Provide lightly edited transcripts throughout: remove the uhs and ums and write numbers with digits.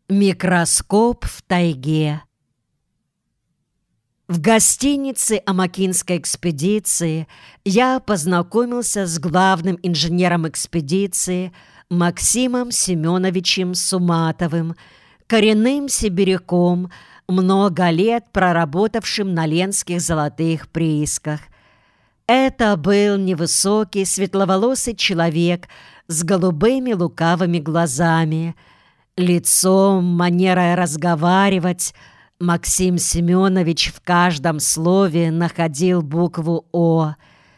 Микроскоп в тайге. В гостинице Амакинской экспедиции я познакомился с главным инженером экспедиции Максимом Семеновичем Суматовым, коренным сибиряком, много лет проработавшим на ленских золотых приисках. Это был невысокий, светловолосый человек с голубыми лукавыми глазами. Лицом, манерой разговаривать Максим Семенович в каждом слове находил букву «О».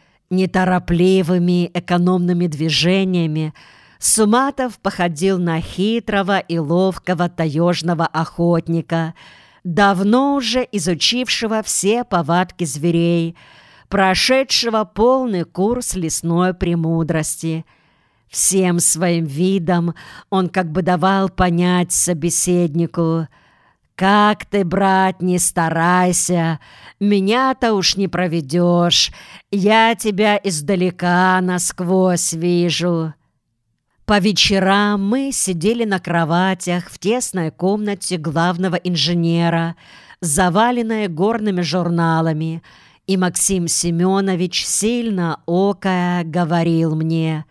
Неторопливыми, экономными движениями Суматов походил на хитрого и ловкого таежного охотника, давно уже изучившего все повадки зверей, прошедшего полный курс лесной премудрости. Всем своим видом он как бы давал понять собеседнику: «Как ты, брат, не старайся, меня-то уж не проведешь, я тебя издалека насквозь вижу». По вечерам мы сидели на кроватях в тесной комнате главного инженера, заваленной горными журналами, и Максим Семенович, сильно окая, говорил мне: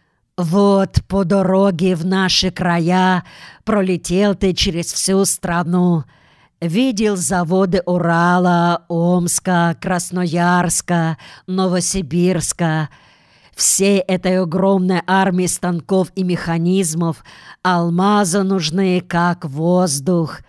«Вот по дороге в наши края пролетел ты через всю страну. Видел заводы Урала, Омска, Красноярска, Новосибирска. Всей этой огромной армии станков и механизмов алмазы нужны, как воздух.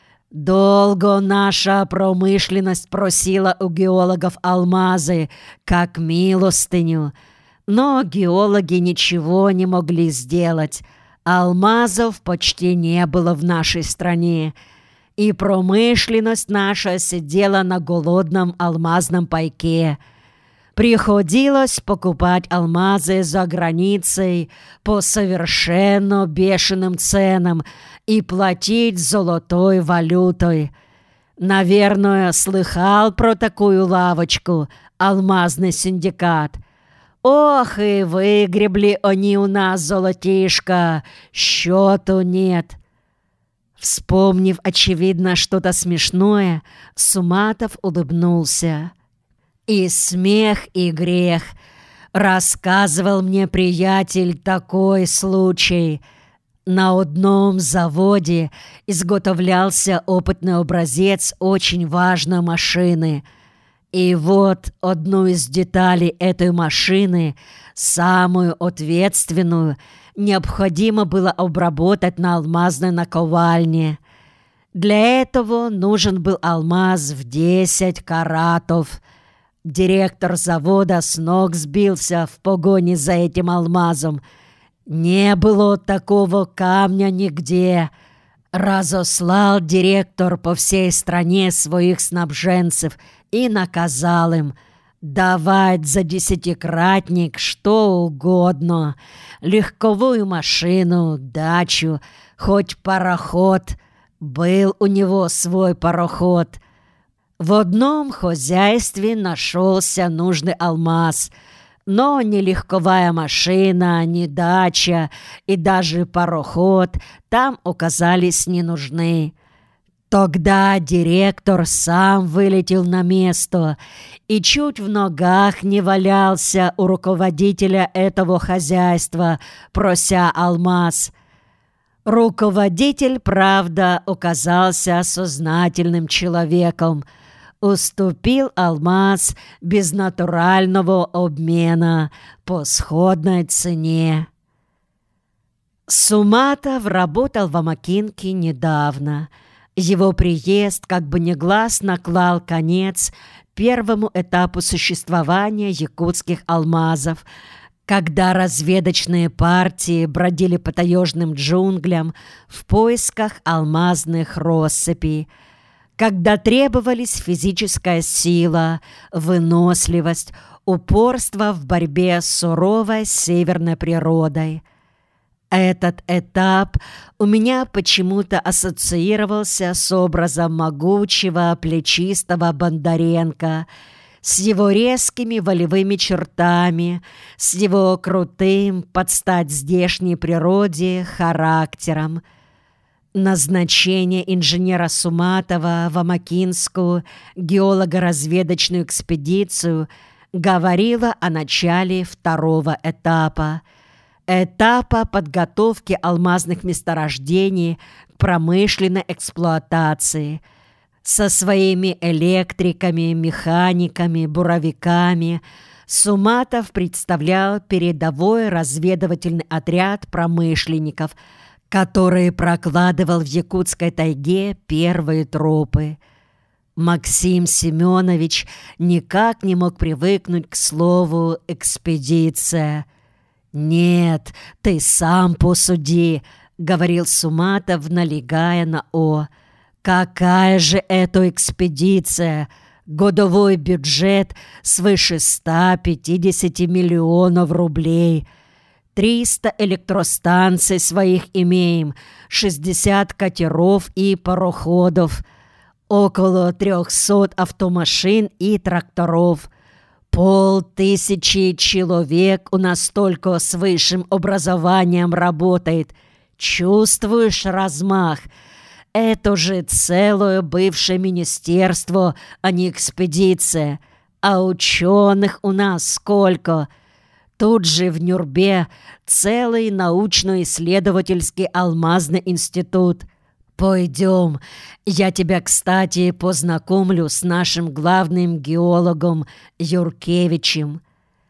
Долго наша промышленность просила у геологов алмазы, как милостыню. Но геологи ничего не могли сделать. Алмазов почти не было в нашей стране. И промышленность наша сидела на голодном алмазном пайке. Приходилось покупать алмазы за границей по совершенно бешеным ценам и платить золотой валютой. Наверное, слыхал про такую лавочку «Алмазный синдикат». Ох, и выгребли они у нас золотишко, счету нет. Вспомнив, очевидно, что-то смешное, Суматов улыбнулся. И смех, и грех. Рассказывал мне приятель такой случай. На одном заводе изготовлялся опытный образец очень важной машины. И вот одну из деталей этой машины, самую ответственную, необходимо было обработать на алмазной наковальне. Для этого нужен был алмаз в 10 каратов. Директор завода с ног сбился в погоне за этим алмазом. Не было такого камня нигде. Разослал директор по всей стране своих снабженцев и наказал им давать за 10-кратник что угодно: легковую машину, дачу, хоть пароход. Был у него свой пароход. В одном хозяйстве нашелся нужный алмаз, но ни легковая машина, ни дача и даже пароход там оказались не нужны. Тогда директор сам вылетел на место и чуть в ногах не валялся у руководителя этого хозяйства, прося алмаз. Руководитель, правда, оказался сознательным человеком. Уступил алмаз без натурального обмена по сходной цене. Суматов работал в Амакинке недавно. Его приезд как бы негласно клал конец первому этапу существования якутских алмазов, когда разведочные партии бродили по таежным джунглям в поисках алмазных россыпей, когда требовались физическая сила, выносливость, упорство в борьбе с суровой северной природой. Этот этап у меня почему-то ассоциировался с образом могучего, плечистого Бондаренко, с его резкими волевыми чертами, с его крутым, под стать здешней природе, характером. Назначение инженера Суматова в Амакинскую геолого-разведочную экспедицию говорило о начале второго этапа подготовки алмазных месторождений к промышленной эксплуатации. Со своими электриками, механиками, буровиками Суматов представлял передовой разведывательный отряд промышленников, который прокладывал в якутской тайге первые тропы. Максим Семенович никак не мог привыкнуть к слову «экспедиция». «Нет, ты сам посуди», — говорил Суматов, налегая на «о». «Какая же это экспедиция? Годовой бюджет свыше 150 миллионов рублей. 300 электростанций своих имеем, 60 катеров и пароходов, около 300 автомашин и тракторов. 500 человек у нас только с высшим образованием работает. Чувствуешь размах? Это же целое бывшее министерство, а не экспедиция. А ученых у нас сколько? Тут же в Нюрбе целый научно-исследовательский алмазный институт. Пойдем, я тебя, кстати, познакомлю с нашим главным геологом Юркевичем».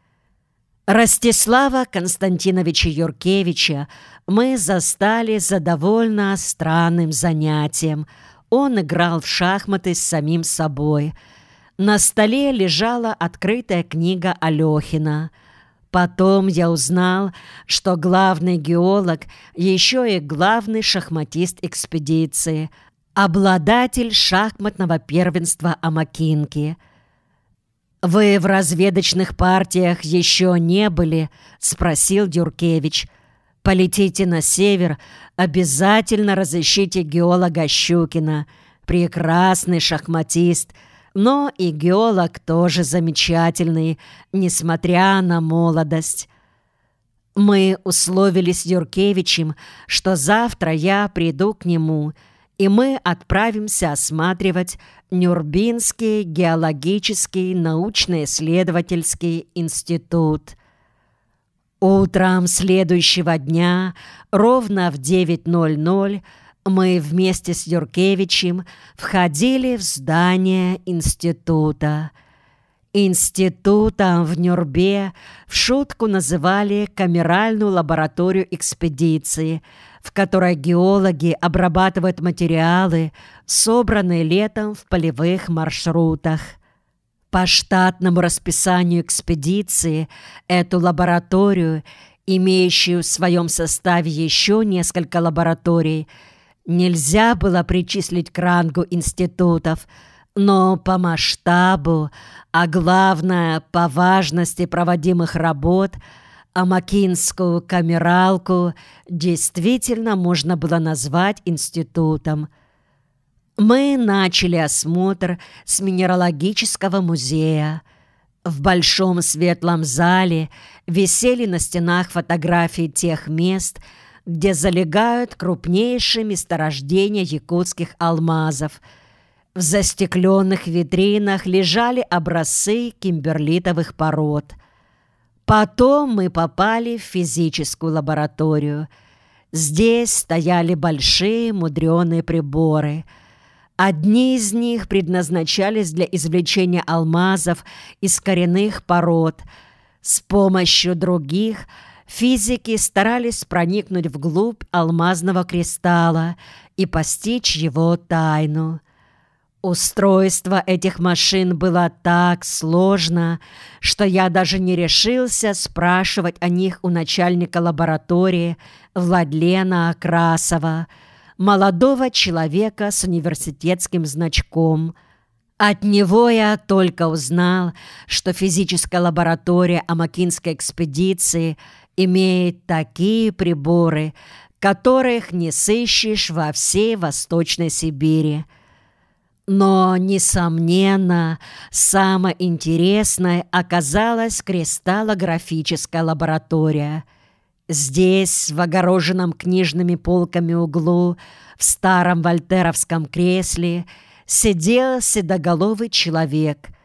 Ростислава Константиновича Юркевича мы застали за довольно странным занятием. Он играл в шахматы с самим собой. На столе лежала открытая книга Алехина. Потом я узнал, что главный геолог еще и главный шахматист экспедиции, обладатель шахматного первенства Амакинки. «Вы в разведочных партиях еще не были?» — спросил Юркевич. «Полетите на север, обязательно разыщите геолога Щукина. Прекрасный шахматист, но и геолог тоже замечательный, несмотря на молодость». Мы условились с Юркевичем, что завтра я приду к нему, и мы отправимся осматривать Нюрбинский геологический научно-исследовательский институт. Утром следующего дня, ровно в 9:00, мы вместе с Юркевичем входили в здание института. Институтом в Нюрбе в шутку называли камеральную лабораторию экспедиции, в которой геологи обрабатывают материалы, собранные летом в полевых маршрутах. По штатному расписанию экспедиции эту лабораторию, имеющую в своем составе еще несколько лабораторий, нельзя было причислить к рангу институтов, но по масштабу, а главное по важности проводимых работ, Амакинскую камералку действительно можно было назвать институтом. Мы начали осмотр с минералогического музея. В большом светлом зале висели на стенах фотографии тех мест, где залегают крупнейшие месторождения якутских алмазов. В застекленных витринах лежали образцы кимберлитовых пород. Потом мы попали в физическую лабораторию. Здесь стояли большие мудреные приборы. Одни из них предназначались для извлечения алмазов из коренных пород. С помощью других физики старались проникнуть вглубь алмазного кристалла и постичь его тайну. Устройство этих машин было так сложно, что я даже не решился спрашивать о них у начальника лаборатории Владлена Красова, молодого человека с университетским значком. От него я только узнал, что физическая лаборатория Амакинской экспедиции имеет такие приборы, которых не сыщешь во всей Восточной Сибири. Но, несомненно, самой интересной оказалась кристаллографическая лаборатория. Здесь, в огороженном книжными полками углу, в старом вольтеровском кресле, сидел седоголовый человек